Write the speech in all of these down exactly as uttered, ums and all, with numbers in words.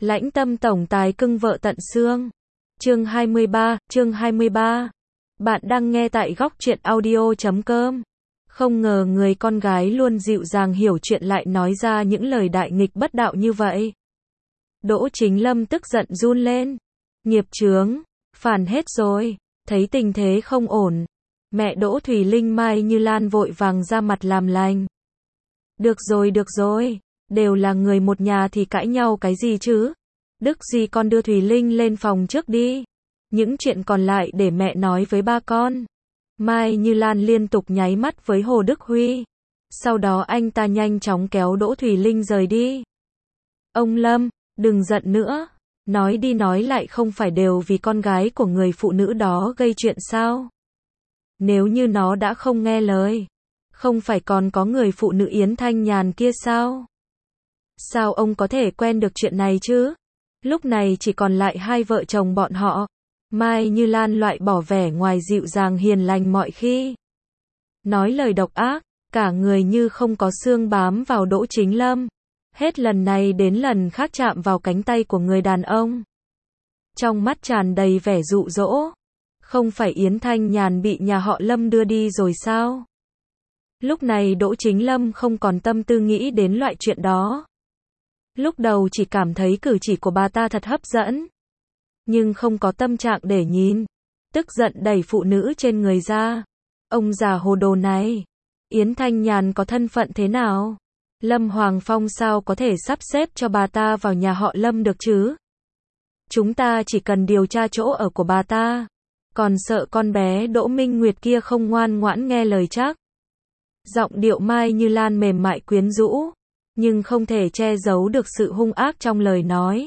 Lãnh tâm tổng tài cưng vợ tận xương. Chương hai mươi ba, chương hai mươi ba. Bạn đang nghe tại góc truyện audio chấm com. Không ngờ người con gái luôn dịu dàng hiểu chuyện lại nói ra những lời đại nghịch bất đạo như vậy. Đỗ Chính Lâm tức giận run lên. Nghiệp chướng, phản hết rồi. Thấy tình thế không ổn, mẹ Đỗ Thùy Linh Mai Như Lan vội vàng ra mặt làm lành. Được rồi được rồi, đều là người một nhà thì cãi nhau cái gì chứ? Đức gì con đưa Thùy Linh lên phòng trước đi. Những chuyện còn lại để mẹ nói với ba con. Mai Như Lan liên tục nháy mắt với Hồ Đức Huy. Sau đó anh ta nhanh chóng kéo Đỗ Thùy Linh rời đi. Ông Lâm, đừng giận nữa. Nói đi nói lại không phải đều vì con gái của người phụ nữ đó gây chuyện sao? Nếu như nó đã không nghe lời, không phải còn có người phụ nữ Yến Thanh Nhàn kia sao? Sao ông có thể quen được chuyện này chứ? Lúc này chỉ còn lại hai vợ chồng bọn họ. Mai Như Lan loại bỏ vẻ ngoài dịu dàng hiền lành mọi khi. Nói lời độc ác, cả người như không có xương bám vào Đỗ Chính Lâm. Hết lần này đến lần khác chạm vào cánh tay của người đàn ông. Trong mắt tràn đầy vẻ dụ dỗ. Không phải Yến Thanh Nhàn bị nhà họ Lâm đưa đi rồi sao? Lúc này Đỗ Chính Lâm không còn tâm tư nghĩ đến loại chuyện đó. Lúc đầu chỉ cảm thấy cử chỉ của bà ta thật hấp dẫn. Nhưng không có tâm trạng để nhìn. Tức giận đẩy phụ nữ trên người ra. Ông già hồ đồ này. Yến Thanh Nhàn có thân phận thế nào? Lâm Hoàng Phong sao có thể sắp xếp cho bà ta vào nhà họ Lâm được chứ? Chúng ta chỉ cần điều tra chỗ ở của bà ta. Còn sợ con bé Đỗ Minh Nguyệt kia không ngoan ngoãn nghe lời chắc. Giọng điệu Mai Như Lan mềm mại quyến rũ, nhưng không thể che giấu được sự hung ác trong lời nói.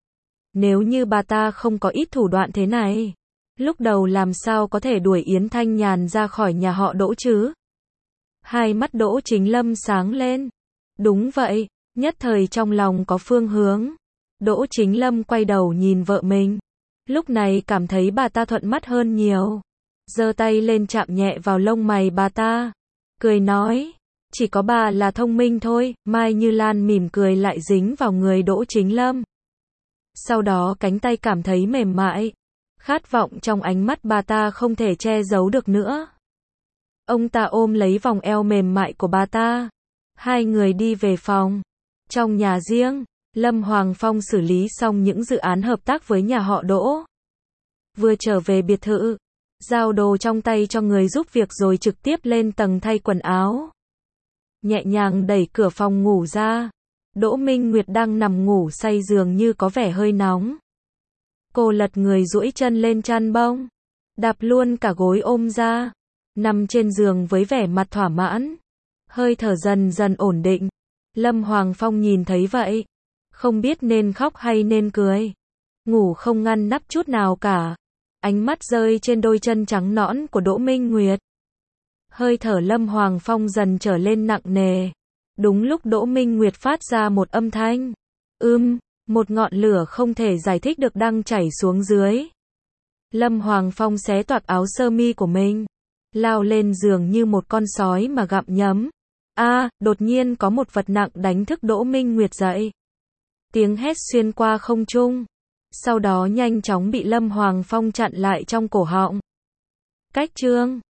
Nếu như bà ta không có ít thủ đoạn thế này, lúc đầu làm sao có thể đuổi Yến Thanh Nhàn ra khỏi nhà họ Đỗ chứ? Hai mắt Đỗ Chính Lâm sáng lên. Đúng vậy, nhất thời trong lòng có phương hướng. Đỗ Chính Lâm quay đầu nhìn vợ mình. Lúc này cảm thấy bà ta thuận mắt hơn nhiều. Giơ tay lên chạm nhẹ vào lông mày bà ta. Cười nói, chỉ có bà là thông minh thôi. Mai Như Lan mỉm cười lại dính vào người Đỗ Chính Lâm. Sau đó cánh tay cảm thấy mềm mại. Khát vọng trong ánh mắt bà ta không thể che giấu được nữa. Ông ta ôm lấy vòng eo mềm mại của bà ta. Hai người đi về phòng. Trong nhà riêng, Lâm Hoàng Phong xử lý xong những dự án hợp tác với nhà họ Đỗ. Vừa trở về biệt thự, giao đồ trong tay cho người giúp việc rồi trực tiếp lên tầng thay quần áo. Nhẹ nhàng đẩy cửa phòng ngủ ra. Đỗ Minh Nguyệt đang nằm ngủ say giường như có vẻ hơi nóng. Cô lật người duỗi chân lên chăn bông. Đạp luôn cả gối ôm ra. Nằm trên giường với vẻ mặt thỏa mãn. Hơi thở dần dần ổn định. Lâm Hoàng Phong nhìn thấy vậy. Không biết nên khóc hay nên cười. Ngủ không ngăn nắp chút nào cả. Ánh mắt rơi trên đôi chân trắng nõn của Đỗ Minh Nguyệt. Hơi thở Lâm Hoàng Phong dần trở lên nặng nề. Đúng lúc Đỗ Minh Nguyệt phát ra một âm thanh. Ưm, một ngọn lửa không thể giải thích được đang chảy xuống dưới. Lâm Hoàng Phong xé toạc áo sơ mi của mình. Lao lên giường như một con sói mà gặm nhấm. A, à, đột nhiên có một vật nặng đánh thức Đỗ Minh Nguyệt dậy. Tiếng hét xuyên qua không trung. Sau đó nhanh chóng bị Lâm Hoàng Phong chặn lại trong cổ họng. Cách chương